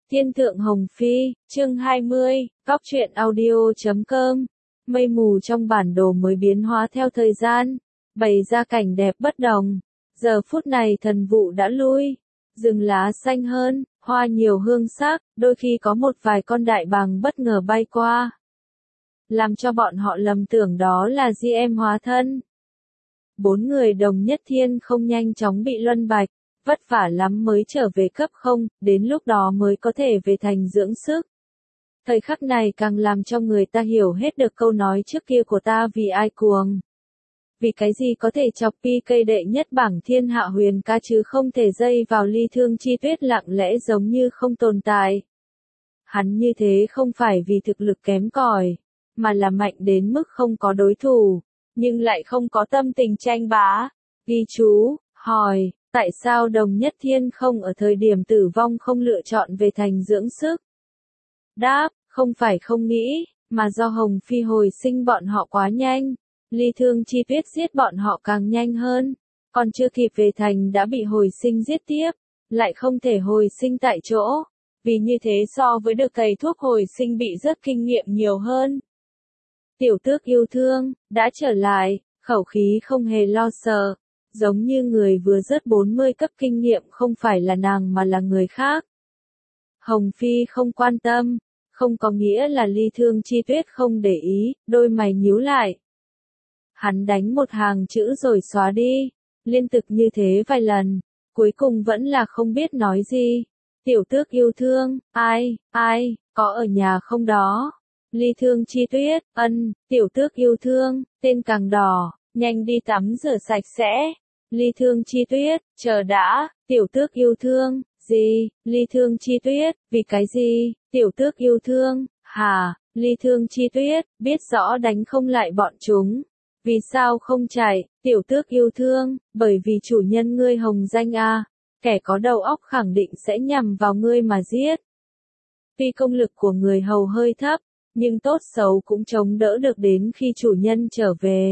Thiên thượng Hồng Phi, chương 20, góc truyện audio.com. Mây mù trong bản đồ mới biến hóa theo thời gian, bày ra cảnh đẹp bất đồng. Giờ phút này thần vụ đã lui, rừng lá xanh hơn, hoa nhiều hương sắc, đôi khi có một vài con đại bàng bất ngờ bay qua, làm cho bọn họ lầm tưởng đó là di em hóa thân. 4 người đồng nhất thiên không nhanh chóng bị luân bạch, vất vả lắm mới trở về cấp 0, đến lúc đó mới có thể về thành dưỡng sức. Thời khắc này càng làm cho người ta hiểu hết được câu nói trước kia của ta, vì ai cuồng. Vì cái gì có thể chọc PK đệ nhất bảng thiên hạ huyền ca chứ không thể dây vào ly thương chi tuyết lặng lẽ giống như không tồn tại. Hắn như thế không phải vì thực lực kém cỏi, mà là mạnh đến mức không có đối thủ, nhưng lại không có tâm tình tranh bá. Ghi chú, hỏi, tại sao đồng nhất thiên không ở thời điểm tử vong không lựa chọn về thành dưỡng sức? Đáp, không phải không nghĩ, mà do Hồng Phi hồi sinh bọn họ quá nhanh. Ly thương chi tuyết giết bọn họ càng nhanh hơn, còn chưa kịp về thành đã bị hồi sinh giết tiếp, lại không thể hồi sinh tại chỗ, vì như thế so với được thầy thuốc hồi sinh bị rất kinh nghiệm nhiều hơn. Tiểu tước yêu thương, đã trở lại, khẩu khí không hề lo sợ, giống như người vừa rớt 40 cấp kinh nghiệm không phải là nàng mà là người khác. Hồng Phi không quan tâm, không có nghĩa là ly thương chi tuyết không để ý, đôi mày nhíu lại. Hắn đánh một hàng chữ rồi xóa đi, liên tục như thế vài lần, cuối cùng vẫn là không biết nói gì. Tiểu tước yêu thương, ai, có ở nhà không đó? Ly thương chi tuyết, tiểu tước yêu thương, tên càng đỏ, nhanh đi tắm rửa sạch sẽ. Ly thương chi tuyết, chờ đã, tiểu tước yêu thương, gì? Ly thương chi tuyết, vì cái gì? Tiểu tước yêu thương, hả? Ly thương chi tuyết, biết rõ đánh không lại bọn chúng. Vì sao không chạy? Tiểu tước yêu thương, bởi vì chủ nhân ngươi hồng danh a, kẻ có đầu óc khẳng định sẽ nhằm vào ngươi mà giết. Tuy công lực của người hầu hơi thấp, nhưng tốt xấu cũng chống đỡ được đến khi chủ nhân trở về.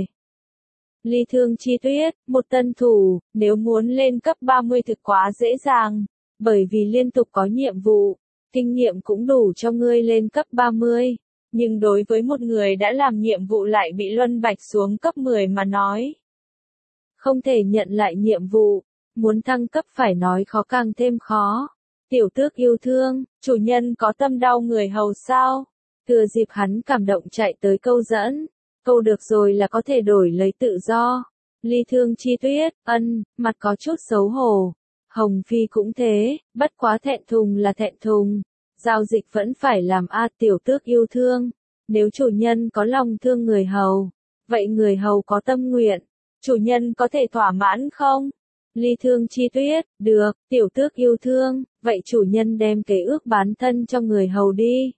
Ly thương chi tuyết, một tân thủ, nếu muốn lên cấp 30 thực quá dễ dàng, bởi vì liên tục có nhiệm vụ, kinh nghiệm cũng đủ cho ngươi lên cấp 30. Nhưng đối với một người đã làm nhiệm vụ lại bị luân bạch xuống cấp 10 mà nói, không thể nhận lại nhiệm vụ, muốn thăng cấp phải nói khó càng thêm khó. Tiểu tước yêu thương, chủ nhân có tâm đau người hầu sao? Thừa dịp hắn cảm động chạy tới câu dẫn, câu được rồi là có thể đổi lấy tự do. Ly thương chi tuyết, mặt có chút xấu hổ. Hồng Phi cũng thế, bất quá thẹn thùng là thẹn thùng. Giao dịch vẫn phải làm tiểu tước yêu thương. Nếu chủ nhân có lòng thương người hầu, vậy người hầu có tâm nguyện, chủ nhân có thể thỏa mãn không? Ly thương chi tuyết, được, tiểu tước yêu thương, vậy chủ nhân đem kế ước bán thân cho người hầu đi.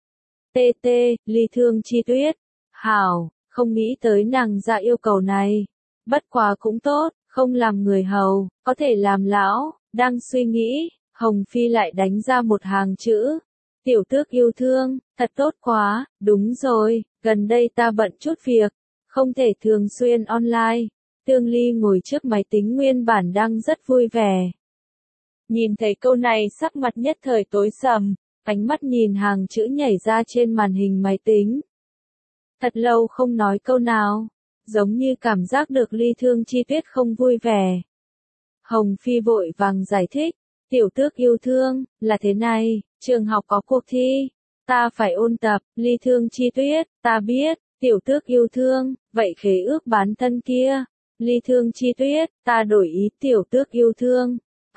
TT, ly thương chi tuyết, hảo, không nghĩ tới nàng ra yêu cầu này. Bất quá cũng tốt, không làm người hầu, có thể làm lão, đang suy nghĩ, Hồng Phi lại đánh ra một hàng chữ. Tiểu tước yêu thương, thật tốt quá, đúng rồi, gần đây ta bận chút việc, không thể thường xuyên online. Tương Ly ngồi trước máy tính nguyên bản đang rất vui vẻ. Nhìn thấy câu này sắc mặt nhất thời tối sầm, ánh mắt nhìn hàng chữ nhảy ra trên màn hình máy tính. Thật lâu không nói câu nào, giống như cảm giác được ly thương chi tuyết không vui vẻ. Hồng Phi vội vàng giải thích, tiểu tước yêu thương, là thế này, trường học có cuộc thi, ta phải ôn tập. Ly thương chi tuyết, ta biết, tiểu tước yêu thương, vậy khế ước bán thân kia. Ly thương chi tuyết, ta đổi ý tiểu tước yêu thương.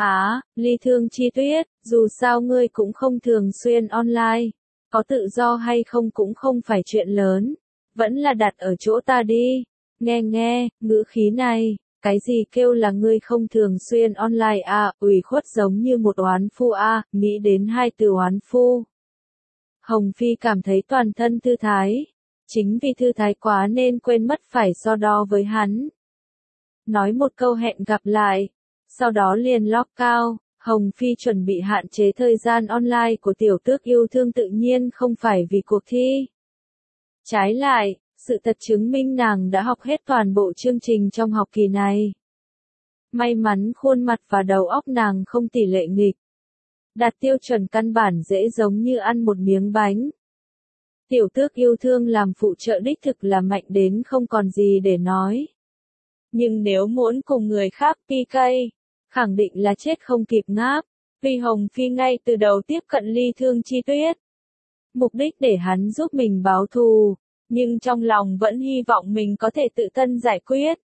Ly thương chi tuyết, dù sao ngươi cũng không thường xuyên online, có tự do hay không cũng không phải chuyện lớn, vẫn là đặt ở chỗ ta đi. Nghe, ngữ khí này, cái gì kêu là ngươi không thường xuyên online ủy khuất giống như một oán phu nghĩ đến hai từ oán phu. Hồng Phi cảm thấy toàn thân thư thái, chính vì thư thái quá nên quên mất phải so đo với hắn. Nói một câu hẹn gặp lại, sau đó liền lock cao. Hồng Phi chuẩn bị hạn chế thời gian online của tiểu tước yêu thương tự nhiên không phải vì cuộc thi. Trái lại, sự thật chứng minh nàng đã học hết toàn bộ chương trình trong học kỳ này. May mắn khuôn mặt và đầu óc nàng không tỷ lệ nghịch. Đạt tiêu chuẩn căn bản dễ giống như ăn một miếng bánh. Tiểu tước yêu thương làm phụ trợ đích thực là mạnh đến không còn gì để nói. Nhưng nếu muốn cùng người khác PK, khẳng định là chết không kịp ngáp, vì Hồng Phi ngay từ đầu tiếp cận Ly Thương Chi Tuyết. Mục đích để hắn giúp mình báo thù, nhưng trong lòng vẫn hy vọng mình có thể tự thân giải quyết.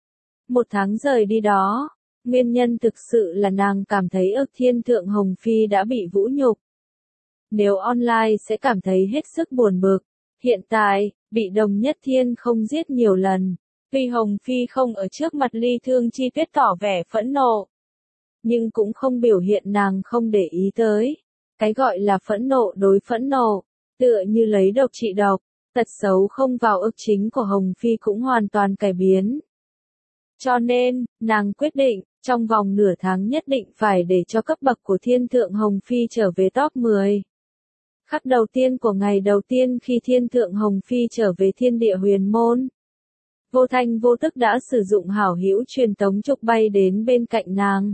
1 tháng rời đi đó, nguyên nhân thực sự là nàng cảm thấy Thiên Thượng Hồng Phi đã bị vũ nhục. Nếu online sẽ cảm thấy hết sức buồn bực. Hiện tại, bị Đồng Nhất Thiên không giết nhiều lần, vì Hồng Phi không ở trước mặt Ly Thương Chi Tuyết tỏ vẻ phẫn nộ. Nhưng cũng không biểu hiện nàng không để ý tới. Cái gọi là phẫn nộ đối phẫn nộ, tựa như lấy độc trị độc, tật xấu không vào ức chính của Hồng Phi cũng hoàn toàn cải biến. Cho nên, nàng quyết định, trong vòng nửa tháng nhất định phải để cho cấp bậc của Thiên Thượng Hồng Phi trở về top 10. Khắc đầu tiên của ngày đầu tiên khi Thiên Thượng Hồng Phi trở về Thiên Địa Huyền Môn. Vô thanh vô tức đã sử dụng hảo hữu truyền tống trục bay đến bên cạnh nàng.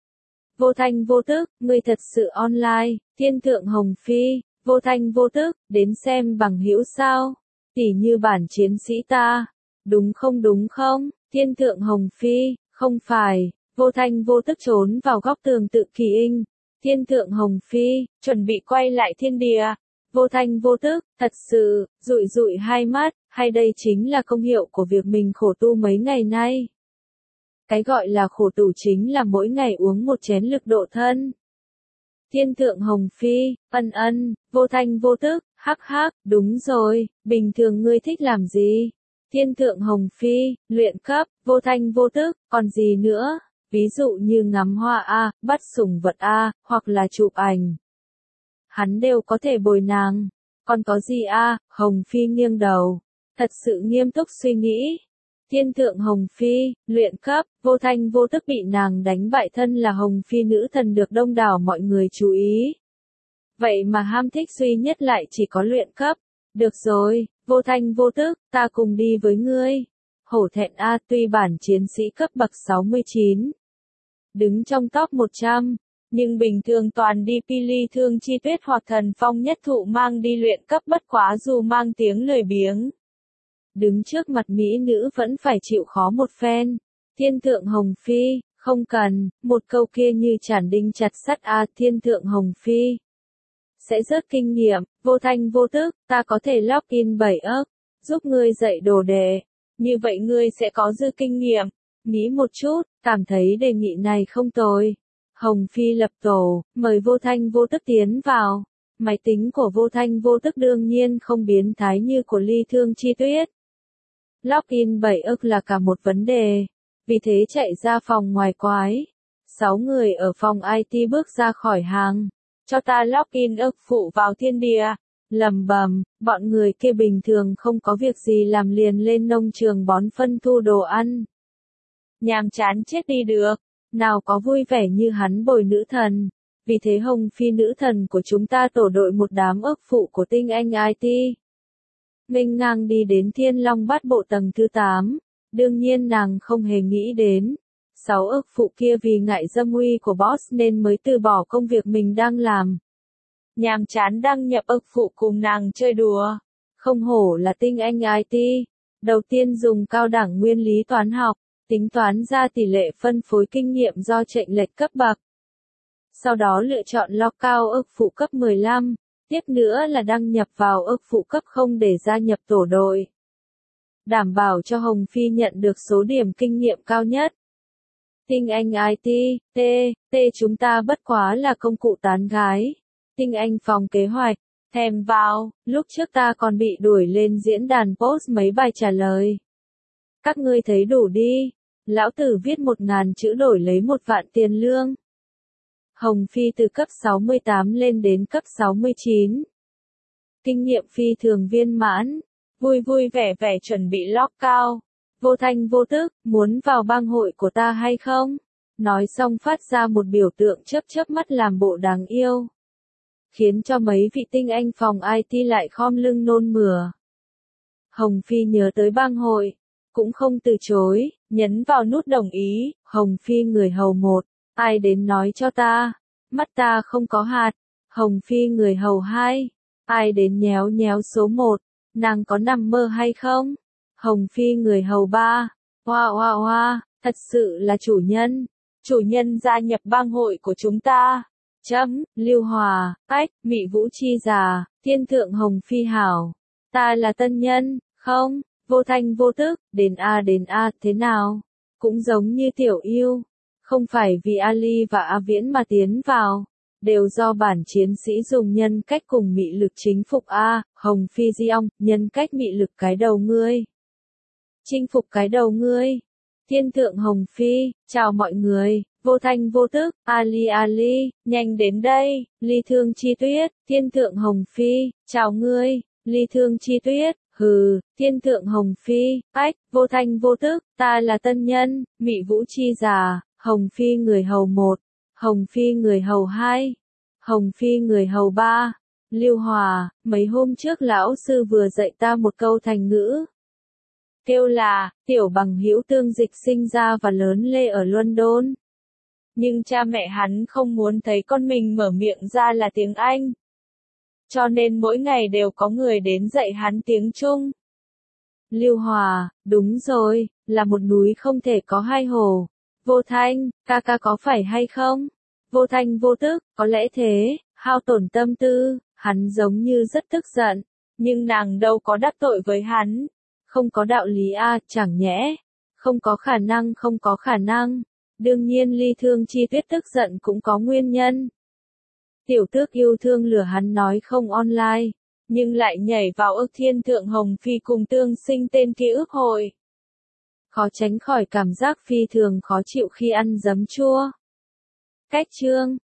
Vô thanh vô tức, ngươi thật sự online, Thiên Thượng Hồng Phi, vô thanh vô tức, đến xem bằng hữu sao, tỉ như bản chiến sĩ ta, đúng không, Thiên Thượng Hồng Phi, không phải, vô thanh vô tức trốn vào góc tường tự kỳ in, Thiên Thượng Hồng Phi, chuẩn bị quay lại thiên địa, vô thanh vô tức, thật sự, dụi dụi hai mắt, hay đây chính là công hiệu của việc mình khổ tu mấy ngày nay. Cái gọi là khổ tu chính là mỗi ngày uống một chén lực độ thân. Thiên Thượng Hồng Phi, vô thanh vô tức, hắc, đúng rồi, bình thường ngươi thích làm gì? Thiên Thượng Hồng Phi, luyện cấp, vô thanh vô tức, còn gì nữa? Ví dụ như ngắm hoa A, bắt sủng vật A, hoặc là chụp ảnh. Hắn đều có thể bồi nàng. Còn có gì A? Hồng Phi nghiêng đầu. Thật sự nghiêm túc suy nghĩ. Thiên Thượng Hồng Phi, luyện cấp, vô thanh vô tức bị nàng đánh bại thân là Hồng Phi nữ thần được đông đảo mọi người chú ý. Vậy mà ham thích duy nhất lại chỉ có luyện cấp. Được rồi, vô thanh vô tức, ta cùng đi với ngươi. Hổ thẹn A, tuy bản chiến sĩ cấp bậc 69. Đứng trong top 100, nhưng bình thường toàn đi Ly Thương Chi Tuyết hoặc Thần Phong Nhất Thụ mang đi luyện cấp bất quá dù mang tiếng lười biếng. Đứng trước mặt mỹ nữ vẫn phải chịu khó một phen. Thiên Thượng Hồng Phi, không cần, một câu kia như chản đinh chặt sắt A, Thiên Thượng Hồng Phi. Sẽ rớt kinh nghiệm, vô thanh vô tức, ta có thể login 7 ức, giúp ngươi dạy đồ đề. Như vậy ngươi sẽ có dư kinh nghiệm. Nghĩ một chút, cảm thấy đề nghị này không tồi. Hồng Phi lập tổ, mời vô thanh vô tức tiến vào. Máy tính của vô thanh vô tức đương nhiên không biến thái như của Ly Thương Chi Tuyết. Login 7 ức là cả một vấn đề. Vì thế chạy ra phòng ngoài quái. 6 người ở phòng IT bước ra khỏi hàng. Cho ta login ức phụ vào thiên địa. Lầm bầm, bọn người kia bình thường không có việc gì làm liền lên nông trường bón phân thu đồ ăn. Nhàm chán chết đi được, nào có vui vẻ như hắn bồi nữ thần. Vì thế Hồng Phi nữ thần của chúng ta tổ đội một đám ức phụ của tinh anh IT. Nghênh ngang đi đến Thiên Long Bát Bộ tầng thứ 8. Đương nhiên nàng không hề nghĩ đến. 6 ức phụ kia vì ngại dâm uy của boss nên mới từ bỏ công việc mình đang làm. Nhàm chán đăng nhập ức phụ cùng nàng chơi đùa. Không hổ là tinh anh IT. Đầu tiên dùng cao đẳng nguyên lý toán học, tính toán ra tỷ lệ phân phối kinh nghiệm do chênh lệch cấp bậc. Sau đó lựa chọn log cao ức phụ cấp 15. Tiếp nữa là đăng nhập vào ức phụ cấp 0 để gia nhập tổ đội. Đảm bảo cho Hồng Phi nhận được số điểm kinh nghiệm cao nhất. Tinh anh IT, chúng ta bất quá là công cụ tán gái. Tinh anh phòng kế hoạch, thèm vào, lúc trước ta còn bị đuổi lên diễn đàn post mấy bài trả lời. Các ngươi thấy đủ đi, lão tử viết 1000 chữ đổi lấy 1 vạn tiền lương. Hồng Phi từ cấp 68 lên đến cấp 69. Kinh nghiệm phi thường viên mãn, vui vui vẻ vẻ chuẩn bị log cao. Vô thanh vô tức, muốn vào bang hội của ta hay không? Nói xong phát ra một biểu tượng chớp chớp mắt làm bộ đáng yêu. Khiến cho mấy vị tinh anh phòng IT lại khom lưng nôn mửa. Hồng Phi nhớ tới bang hội, cũng không từ chối, nhấn vào nút đồng ý. Hồng Phi người hầu 1, ai đến nói cho ta. mắt ta không có hạt. Hồng Phi người hầu 2. Ai đến nhéo nhéo số 1, nàng có nằm mơ hay không? Hồng Phi người hầu 3. Hoa hoa hoa, thật sự là chủ nhân gia nhập bang hội của chúng ta. Lưu Hòa, ách, Mị Vũ chi già, thiên thượng Hồng Phi hảo. Ta là tân nhân, không, vô thanh vô tức, đến a, thế nào? Cũng giống như Tiểu Yêu, không phải vì Ali và A Viễn mà tiến vào, đều do bản chiến sĩ dùng nhân cách cùng mị lực chính phục A, Hồng Phi Di Ong, nhân cách mị lực cái đầu ngươi. Chinh phục cái đầu ngươi. Thiên thượng Hồng Phi, chào mọi người, vô thanh vô tức, Ali, nhanh đến đây, Ly Thương Chi Tuyết, thiên thượng Hồng Phi, chào ngươi, Ly Thương Chi Tuyết, hừ, thiên thượng Hồng Phi, ách, vô thanh vô tức, ta là tân nhân, Mị Vũ chi già, Hồng Phi người hầu 1, Hồng Phi người hầu 2, Hồng Phi người hầu 3, Lưu Hòa, mấy hôm trước lão sư vừa dạy ta một câu thành ngữ. Kêu là, tiểu bằng hữu tương dịch sinh ra và lớn lên ở London. Nhưng cha mẹ hắn không muốn thấy con mình mở miệng ra là tiếng Anh. Cho nên mỗi ngày đều có người đến dạy hắn tiếng Trung. Lưu Hòa, đúng rồi, là một núi không thể có hai hồ. Vô Thanh, ca có phải hay không? Vô thanh vô tức, có lẽ thế, hao tổn tâm tư, hắn giống như rất tức giận. Nhưng nàng đâu có đắc tội với hắn. Không có đạo lý a, chẳng nhẽ. Không có khả năng. Đương nhiên Ly Thương Chi Tuyết tức giận cũng có nguyên nhân. Tiểu tước yêu thương lừa hắn nói không online, nhưng lại nhảy vào ức thiên thượng Hồng Phi cùng tương sinh tên ký ức hội. Khó tránh khỏi cảm giác phi thường khó chịu khi ăn giấm chua. Cách chương